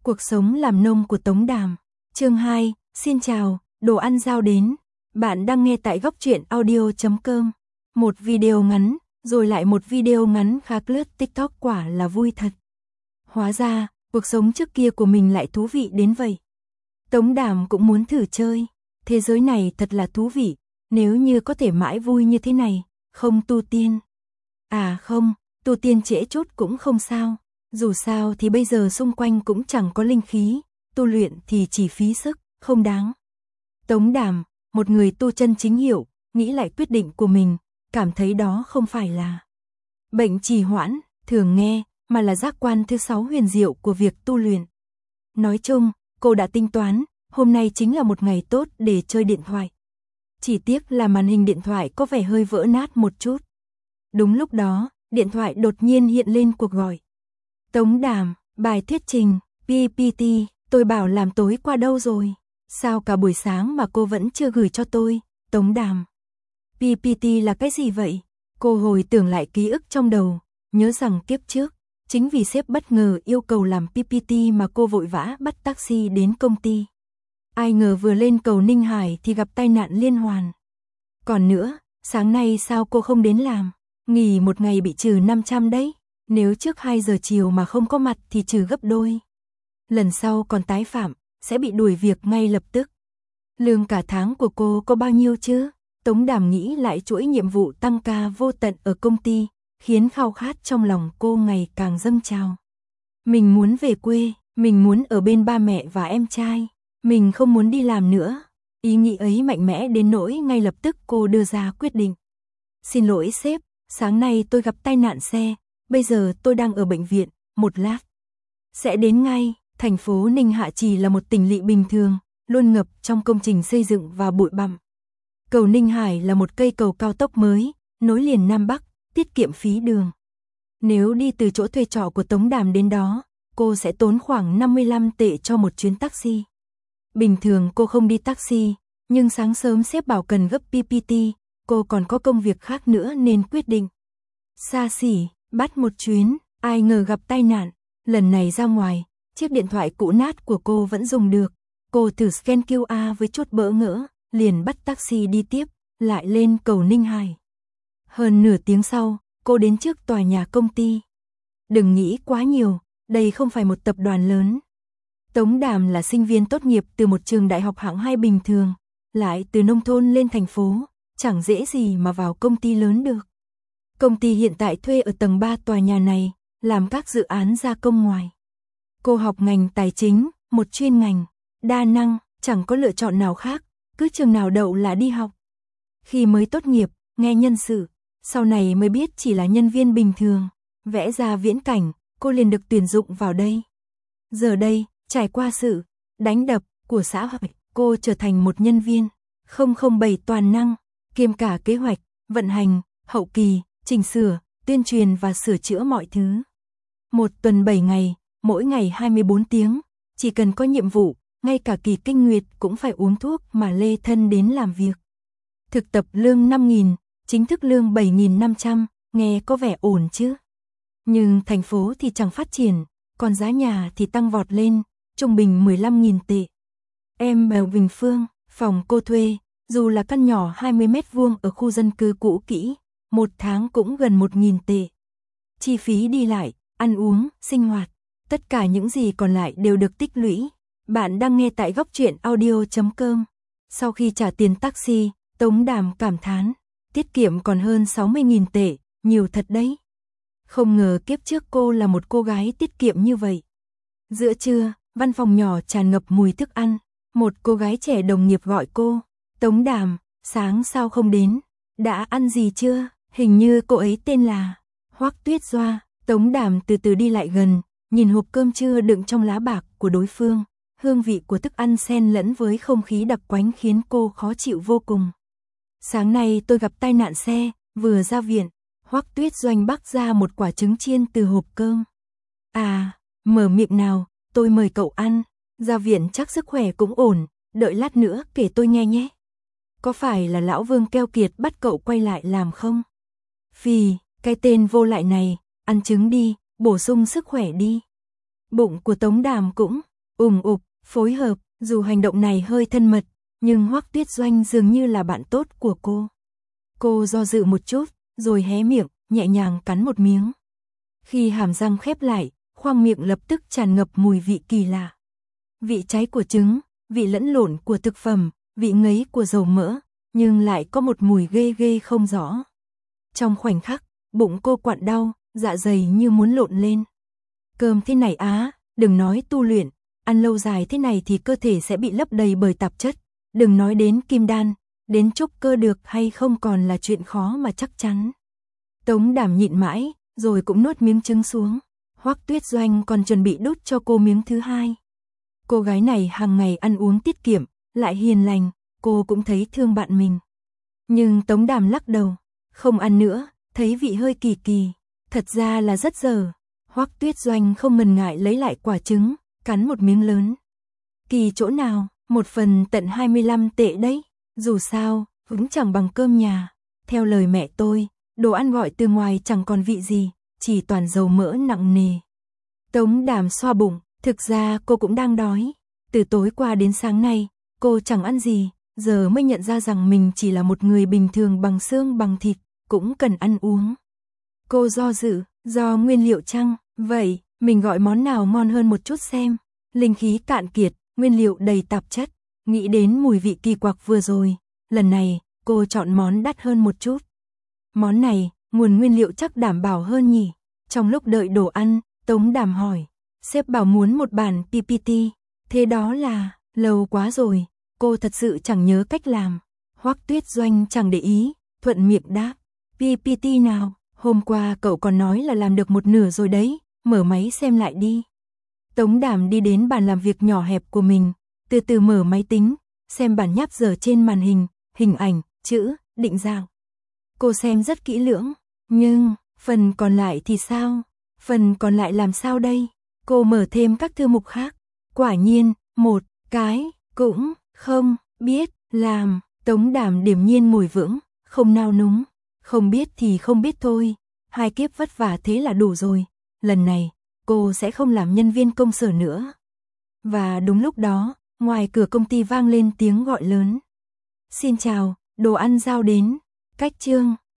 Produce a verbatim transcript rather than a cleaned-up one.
Cuộc sống làm nông của Tống Đàm. Chương hai, xin chào, đồ ăn giao đến. Bạn đang nghe tại góc truyện audio chấm com. Một video ngắn, rồi lại một video ngắn khá lướt TikTok, quả là vui thật. Hóa ra, cuộc sống trước kia của mình lại thú vị đến vậy. Tống Đàm cũng muốn thử chơi. Thế giới này thật là thú vị, nếu như có thể mãi vui như thế này, không tu tiên. À không, tu tiên trễ chút cũng không sao. Dù sao thì bây giờ xung quanh cũng chẳng có linh khí, tu luyện thì chỉ phí sức, không đáng. Tống Đàm, một người tu chân chính hiệu, nghĩ lại quyết định của mình, cảm thấy đó không phải là bệnh trì hoãn, thường nghe, mà là giác quan thứ sáu huyền diệu của việc tu luyện. Nói chung, cô đã tính toán, hôm nay chính là một ngày tốt để chơi điện thoại. Chỉ tiếc là màn hình điện thoại có vẻ hơi vỡ nát một chút. Đúng lúc đó, điện thoại đột nhiên hiện lên cuộc gọi. Tống Đàm, bài thuyết trình, pê pê tê, tôi bảo làm tối qua đâu rồi? Sao cả buổi sáng mà cô vẫn chưa gửi cho tôi? Tống Đàm, pê pê tê là cái gì vậy? Cô hồi tưởng lại ký ức trong đầu, nhớ rằng kiếp trước, chính vì sếp bất ngờ yêu cầu làm pê pê tê mà cô vội vã bắt taxi đến công ty. Ai ngờ vừa lên cầu Ninh Hải thì gặp tai nạn liên hoàn. Còn nữa, sáng nay sao cô không đến làm? Nghỉ một ngày bị trừ năm trăm đấy. Nếu trước hai giờ chiều mà không có mặt thì trừ gấp đôi. Lần sau còn tái phạm, sẽ bị đuổi việc ngay lập tức. Lương cả tháng của cô có bao nhiêu chứ? Tống Đàm nghĩ lại chuỗi nhiệm vụ tăng ca vô tận ở công ty, khiến khao khát trong lòng cô ngày càng dâng trào. Mình muốn về quê, mình muốn ở bên ba mẹ và em trai, mình không muốn đi làm nữa. Ý nghĩ ấy mạnh mẽ đến nỗi ngay lập tức cô đưa ra quyết định. Xin lỗi sếp, sáng nay tôi gặp tai nạn xe. Bây giờ tôi đang ở bệnh viện, một lát sẽ đến ngay. Thành phố Ninh Hạ chỉ là một tỉnh lỵ bình thường, luôn ngập trong công trình xây dựng và bụi bặm. Cầu Ninh Hải là một cây cầu cao tốc mới, nối liền Nam Bắc, tiết kiệm phí đường. Nếu đi từ chỗ thuê trọ của Tống Đàm đến đó, cô sẽ tốn khoảng năm mươi lăm tệ cho một chuyến taxi. Bình thường cô không đi taxi, nhưng sáng sớm sếp bảo cần gấp pê pê tê, cô còn có công việc khác nữa nên quyết định xa xỉ bắt một chuyến. Ai ngờ gặp tai nạn, lần này ra ngoài, chiếc điện thoại cũ nát của cô vẫn dùng được. Cô thử scan quy rờ với chút bỡ ngỡ, liền bắt taxi đi tiếp, lại lên cầu Ninh Hải. Hơn nửa tiếng sau, cô đến trước tòa nhà công ty. Đừng nghĩ quá nhiều, đây không phải một tập đoàn lớn. Tống Đàm là sinh viên tốt nghiệp từ một trường đại học hạng hai bình thường, lại từ nông thôn lên thành phố, chẳng dễ gì mà vào công ty lớn được. Công ty hiện tại thuê ở tầng ba tòa nhà này, làm các dự án gia công ngoài. Cô học ngành tài chính, một chuyên ngành, đa năng, chẳng có lựa chọn nào khác, cứ trường nào đậu là đi học. Khi mới tốt nghiệp, nghe nhân sự, sau này mới biết chỉ là nhân viên bình thường, vẽ ra viễn cảnh, cô liền được tuyển dụng vào đây. Giờ đây, trải qua sự đánh đập của xã hội, cô trở thành một nhân viên không không bảy toàn năng, kiêm cả kế hoạch, vận hành, hậu kỳ, chỉnh sửa, tuyên truyền và sửa chữa mọi thứ. Một tuần bảy ngày, mỗi ngày hai mươi bốn tiếng, chỉ cần có nhiệm vụ, ngay cả kỳ kinh nguyệt cũng phải uống thuốc mà lê thân đến làm việc. Thực tập lương năm nghìn, chính thức lương bảy nghìn năm trăm, nghe có vẻ ổn chứ. Nhưng thành phố thì chẳng phát triển, còn giá nhà thì tăng vọt lên, trung bình mười lăm nghìn tệ. Em ở Bình Phương, phòng cô thuê, dù là căn nhỏ hai mươi mét vuông ở khu dân cư cũ kỹ, một tháng cũng gần một nghìn tệ. Chi phí đi lại, ăn uống, sinh hoạt, tất cả những gì còn lại đều được tích lũy. Bạn đang nghe tại góc truyện audio chấm com. Sau khi trả tiền taxi, Tống Đàm cảm thán, tiết kiệm còn hơn sáu mươi nghìn tệ, nhiều thật đấy. Không ngờ kiếp trước cô là một cô gái tiết kiệm như vậy. Giữa trưa, văn phòng nhỏ tràn ngập mùi thức ăn, một cô gái trẻ đồng nghiệp gọi cô, Tống Đàm, sáng sao không đến, đã ăn gì chưa? Hình như cô ấy tên là Hoắc Tuyết Doa. Tống Đàm từ từ đi lại gần, nhìn hộp cơm trưa đựng trong lá bạc của đối phương, hương vị của thức ăn xen lẫn với không khí đặc quánh khiến cô khó chịu vô cùng. Sáng nay tôi gặp tai nạn xe, vừa ra viện, Hoắc Tuyết Doanh bắc ra một quả trứng chiên từ hộp cơm. À, mở miệng nào, tôi mời cậu ăn, ra viện chắc sức khỏe cũng ổn, đợi lát nữa kể tôi nghe nhé. Có phải là lão Vương keo kiệt bắt cậu quay lại làm không? Phì, cái tên vô lại này, ăn trứng đi, bổ sung sức khỏe đi. Bụng của Tống Đàm cũng ủng ục, phối hợp, dù hành động này hơi thân mật, nhưng Hoắc Tuyết Doanh dường như là bạn tốt của cô. Cô do dự một chút, rồi hé miệng, nhẹ nhàng cắn một miếng. Khi hàm răng khép lại, khoang miệng lập tức tràn ngập mùi vị kỳ lạ. Vị cháy của trứng, vị lẫn lộn của thực phẩm, vị ngấy của dầu mỡ, nhưng lại có một mùi ghê ghê không rõ. Trong khoảnh khắc, bụng cô quặn đau, dạ dày như muốn lộn lên. Cơm thế này á, đừng nói tu luyện, ăn lâu dài thế này thì cơ thể sẽ bị lấp đầy bởi tạp chất. Đừng nói đến kim đan, đến trúc cơ được hay không còn là chuyện khó mà chắc chắn. Tống Đàm nhịn mãi, rồi cũng nuốt miếng trứng xuống. Hoắc Tuyết Doanh còn chuẩn bị đút cho cô miếng thứ hai. Cô gái này hàng ngày ăn uống tiết kiệm, lại hiền lành, cô cũng thấy thương bạn mình. Nhưng Tống Đàm lắc đầu, không ăn nữa, thấy vị hơi kỳ kỳ, thật ra là rất dở. Hoắc Tuyết Doanh không ngần ngại lấy lại quả trứng, cắn một miếng lớn. Kỳ chỗ nào, một phần tận hai mươi lăm tệ đấy, dù sao, cũng chẳng bằng cơm nhà. Theo lời mẹ tôi, đồ ăn gọi từ ngoài chẳng còn vị gì, chỉ toàn dầu mỡ nặng nề. Tống Đàm xoa bụng, thực ra cô cũng đang đói. Từ tối qua đến sáng nay, cô chẳng ăn gì, giờ mới nhận ra rằng mình chỉ là một người bình thường bằng xương bằng thịt, cũng cần ăn uống. Cô do dự, do nguyên liệu chăng? Vậy, mình gọi món nào ngon hơn một chút xem. Linh khí cạn kiệt, nguyên liệu đầy tạp chất. Nghĩ đến mùi vị kỳ quặc vừa rồi, lần này, cô chọn món đắt hơn một chút. Món này, nguồn nguyên liệu chắc đảm bảo hơn nhỉ? Trong lúc đợi đồ ăn, Tống Đàm hỏi, sếp bảo muốn một bản pê pê tê, thế đó là, lâu quá rồi, cô thật sự chẳng nhớ cách làm. Hoắc Tuyết Doanh chẳng để ý, thuận miệng đáp, pê pê tê nào, hôm qua cậu còn nói là làm được một nửa rồi đấy, mở máy xem lại đi. Tống Đàm đi đến bàn làm việc nhỏ hẹp của mình, từ từ mở máy tính, xem bản nháp giờ trên màn hình, hình ảnh, chữ, định dạng. Cô xem rất kỹ lưỡng, nhưng, phần còn lại thì sao? Phần còn lại làm sao đây? Cô mở thêm các thư mục khác, quả nhiên, một cái, cũng, không, biết, làm. Tống Đàm điềm nhiên ngồi vững, không nao núng, không biết thì không biết thôi, hai kiếp vất vả thế là đủ rồi, lần này, cô sẽ không làm nhân viên công sở nữa. Và đúng lúc đó, ngoài cửa công ty vang lên tiếng gọi lớn. Xin chào, đồ ăn giao đến, cách chương.